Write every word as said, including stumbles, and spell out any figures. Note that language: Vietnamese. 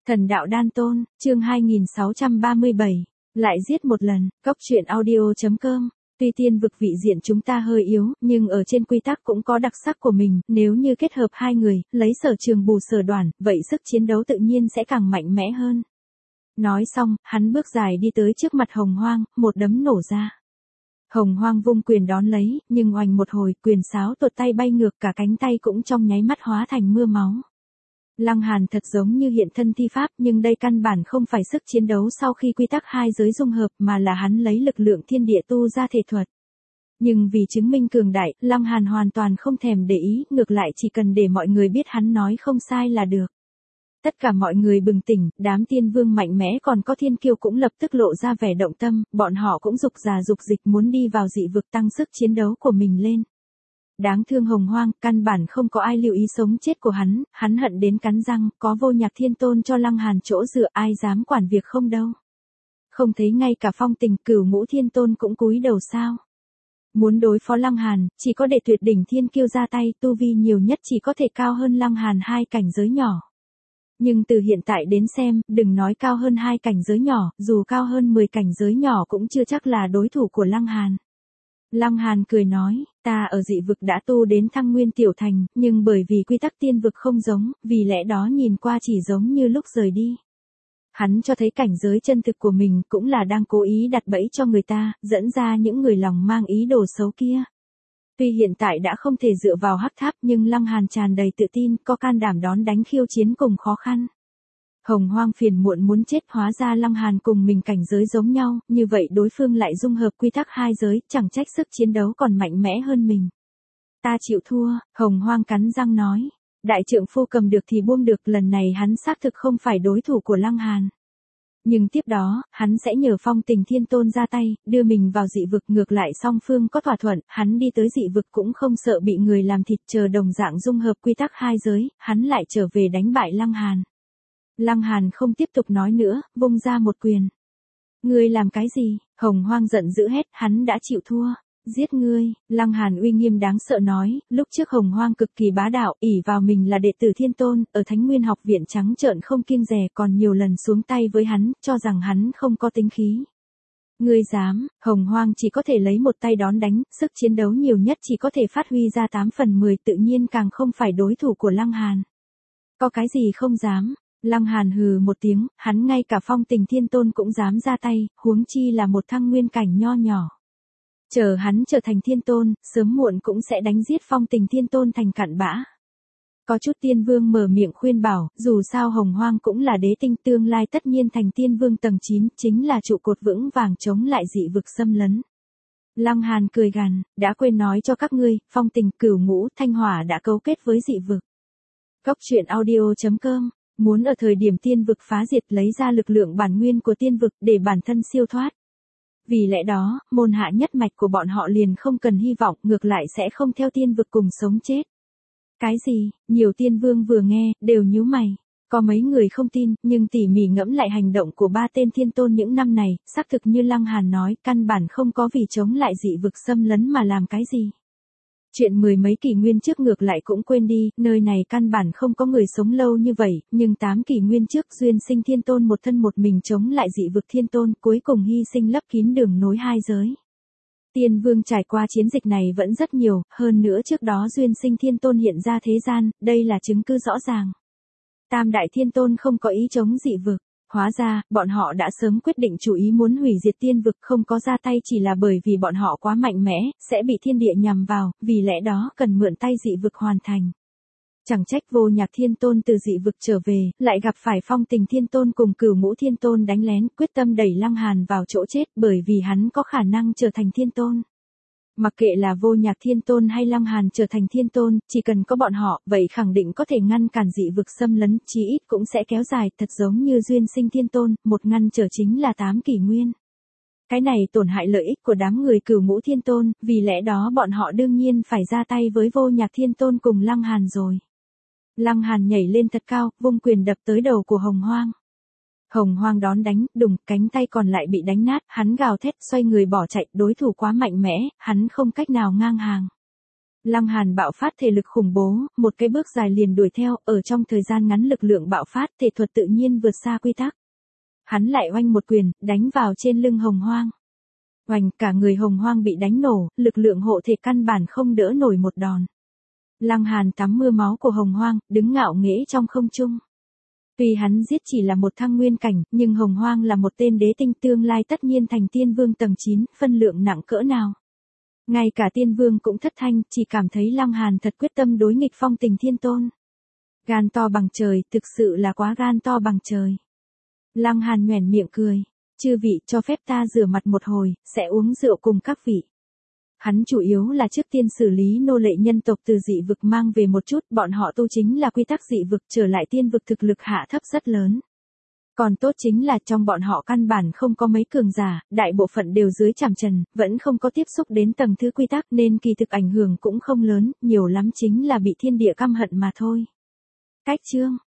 Thần đạo đan tôn, chương hai nghìn sáu trăm ba mươi bảy, lại giết một lần, cốc truyện audio.com. Tuy tiên vực vị diện chúng ta hơi yếu, nhưng ở trên quy tắc cũng có đặc sắc của mình, nếu như kết hợp hai người, lấy sở trường bù sở đoản, vậy sức chiến đấu tự nhiên sẽ càng mạnh mẽ hơn. Nói xong, hắn bước dài đi tới trước mặt Hồng Hoang, một đấm nổ ra. Hồng Hoang vung quyền đón lấy, nhưng oanh một hồi, quyền sáo tuột tay bay ngược, cả cánh tay cũng trong nháy mắt hóa thành mưa máu. Lăng Hàn thật giống như hiện thân thi pháp, nhưng đây căn bản không phải sức chiến đấu sau khi quy tắc hai giới dung hợp, mà là hắn lấy lực lượng thiên địa tu ra thể thuật. Nhưng vì chứng minh cường đại, Lăng Hàn hoàn toàn không thèm để ý, ngược lại chỉ cần để mọi người biết hắn nói không sai là được. Tất cả mọi người bừng tỉnh, đám tiên vương mạnh mẽ còn có thiên kiêu cũng lập tức lộ ra vẻ động tâm, bọn họ cũng dục già dục dịch muốn đi vào dị vực tăng sức chiến đấu của mình lên. Đáng thương Hồng Hoang, căn bản không có ai lưu ý sống chết của hắn, hắn hận đến cắn răng, có Vô Nhạc Thiên Tôn cho Lăng Hàn chỗ dựa, ai dám quản việc không đâu. Không thấy ngay cả Phong Tình, Cửu Ngũ Thiên Tôn cũng cúi đầu sao? Muốn đối phó Lăng Hàn, chỉ có để tuyệt đỉnh thiên kiêu ra tay, tu vi nhiều nhất chỉ có thể cao hơn Lăng Hàn hai cảnh giới nhỏ. Nhưng từ hiện tại đến xem, đừng nói cao hơn hai cảnh giới nhỏ, dù cao hơn mười cảnh giới nhỏ cũng chưa chắc là đối thủ của Lăng Hàn. Lăng Hàn cười nói, ta ở dị vực đã tu đến thăng nguyên tiểu thành, nhưng bởi vì quy tắc tiên vực không giống, vì lẽ đó nhìn qua chỉ giống như lúc rời đi. Hắn cho thấy cảnh giới chân thực của mình cũng là đang cố ý đặt bẫy cho người ta, dẫn ra những người lòng mang ý đồ xấu kia. Tuy hiện tại đã không thể dựa vào hắc tháp, nhưng Lăng Hàn tràn đầy tự tin, có can đảm đón đánh khiêu chiến cùng khó khăn. Hồng Hoang phiền muộn muốn chết, hóa ra Lăng Hàn cùng mình cảnh giới giống nhau, như vậy đối phương lại dung hợp quy tắc hai giới, chẳng trách sức chiến đấu còn mạnh mẽ hơn mình. Ta chịu thua, Hồng Hoang cắn răng nói. Đại trượng phu cầm được thì buông được, lần này hắn xác thực không phải đối thủ của Lăng Hàn. Nhưng tiếp đó, hắn sẽ nhờ Phong Tình Thiên Tôn ra tay, đưa mình vào dị vực, ngược lại song phương có thỏa thuận, hắn đi tới dị vực cũng không sợ bị người làm thịt, chờ đồng dạng dung hợp quy tắc hai giới, hắn lại trở về đánh bại Lăng Hàn. Lăng Hàn không tiếp tục nói nữa, vung ra một quyền. Ngươi làm cái gì? Hồng Hoang giận dữ hét, hắn đã chịu thua. Giết ngươi, Lăng Hàn uy nghiêm đáng sợ nói, lúc trước Hồng Hoang cực kỳ bá đạo, ỷ vào mình là đệ tử Thiên Tôn, ở Thánh Nguyên học viện trắng trợn không kiêng dè, còn nhiều lần xuống tay với hắn, cho rằng hắn không có tính khí. Ngươi dám, Hồng Hoang chỉ có thể lấy một tay đón đánh, sức chiến đấu nhiều nhất chỉ có thể phát huy ra tám phần mười, tự nhiên càng không phải đối thủ của Lăng Hàn. Có cái gì không dám? Lăng Hàn hừ một tiếng, hắn ngay cả Phong Tình Thiên Tôn cũng dám ra tay, huống chi là một thăng nguyên cảnh nho nhỏ. Chờ hắn trở thành Thiên Tôn, sớm muộn cũng sẽ đánh giết Phong Tình Thiên Tôn thành cặn bã. Có chút tiên vương mở miệng khuyên bảo, dù sao Hồng Hoang cũng là đế tinh, tương lai tất nhiên thành tiên vương tầng chín, chính là trụ cột vững vàng chống lại dị vực xâm lấn. Lăng Hàn cười gằn, đã quên nói cho các ngươi, Phong Tình, Cửu Ngũ, Thanh Hỏa đã cấu kết với dị vực. Cốc truyện audio.com. Muốn ở thời điểm tiên vực phá diệt lấy ra lực lượng bản nguyên của tiên vực để bản thân siêu thoát. Vì lẽ đó, môn hạ nhất mạch của bọn họ liền không cần hy vọng, ngược lại sẽ không theo tiên vực cùng sống chết. Cái gì? Nhiều tiên vương vừa nghe, đều nhíu mày. Có mấy người không tin, nhưng tỉ mỉ ngẫm lại hành động của ba tên thiên tôn những năm này, xác thực như Lăng Hàn nói, căn bản không có vì chống lại dị vực xâm lấn mà làm cái gì. Chuyện mười mấy kỷ nguyên trước ngược lại cũng quên đi, nơi này căn bản không có người sống lâu như vậy, nhưng tám kỷ nguyên trước Duyên Sinh Thiên Tôn một thân một mình chống lại dị vực Thiên Tôn, cuối cùng hy sinh lấp kín đường nối hai giới. Tiên vương trải qua chiến dịch này vẫn rất nhiều, hơn nữa trước đó Duyên Sinh Thiên Tôn hiện ra thế gian, đây là chứng cứ rõ ràng. Tam Đại Thiên Tôn không có ý chống dị vực. Hóa ra, bọn họ đã sớm quyết định chủ ý muốn hủy diệt tiên vực, không có ra tay chỉ là bởi vì bọn họ quá mạnh mẽ, sẽ bị thiên địa nhằm vào, vì lẽ đó cần mượn tay dị vực hoàn thành. Chẳng trách Vô Nhạc Thiên Tôn từ dị vực trở về, lại gặp phải Phong Tình Thiên Tôn cùng Cửu Ngũ Thiên Tôn đánh lén, quyết tâm đẩy Lăng Hàn vào chỗ chết, bởi vì hắn có khả năng trở thành Thiên Tôn. Mặc kệ là Vô Nhạc Thiên Tôn hay Lăng Hàn trở thành Thiên Tôn, chỉ cần có bọn họ, vậy khẳng định có thể ngăn cản dị vực xâm lấn, chí ít cũng sẽ kéo dài, thật giống như Duyên Sinh Thiên Tôn, một ngăn trở chính là tám kỷ nguyên. Cái này tổn hại lợi ích của đám người Cửu Ngũ Thiên Tôn, vì lẽ đó bọn họ đương nhiên phải ra tay với Vô Nhạc Thiên Tôn cùng Lăng Hàn rồi. Lăng Hàn nhảy lên thật cao, vung quyền đập tới đầu của Hồng Hoang. Hồng Hoang đón đánh, đùng, cánh tay còn lại bị đánh nát, hắn gào thét xoay người bỏ chạy, đối thủ quá mạnh mẽ, hắn không cách nào ngang hàng. Lăng Hàn bạo phát thể lực khủng bố, một cái bước dài liền đuổi theo, ở trong thời gian ngắn lực lượng bạo phát thể thuật tự nhiên vượt xa quy tắc. Hắn lại oanh một quyền, đánh vào trên lưng Hồng Hoang. Oanh, cả người Hồng Hoang bị đánh nổ, lực lượng hộ thể căn bản không đỡ nổi một đòn. Lăng Hàn tắm mưa máu của Hồng Hoang, đứng ngạo nghễ trong không trung. Tuy hắn giết chỉ là một thăng nguyên cảnh, nhưng Hồng Hoang là một tên đế tinh tương lai tất nhiên thành tiên vương tầng chín, phân lượng nặng cỡ nào. Ngay cả tiên vương cũng thất thanh, chỉ cảm thấy Lăng Hàn thật quyết tâm đối nghịch phong tình thiên tôn. Gan to bằng trời, thực sự là quá gan to bằng trời. Lăng Hàn nhoẻn miệng cười. Chư vị cho phép ta rửa mặt một hồi, sẽ uống rượu cùng các vị. Hắn chủ yếu là trước tiên xử lý nô lệ nhân tộc từ dị vực mang về một chút, bọn họ tu chính là quy tắc dị vực, trở lại tiên vực thực lực hạ thấp rất lớn. Còn tốt chính là trong bọn họ căn bản không có mấy cường giả, đại bộ phận đều dưới chảm trần, vẫn không có tiếp xúc đến tầng thứ quy tắc nên kỳ thực ảnh hưởng cũng không lớn, nhiều lắm chính là bị thiên địa căm hận mà thôi. Cách chương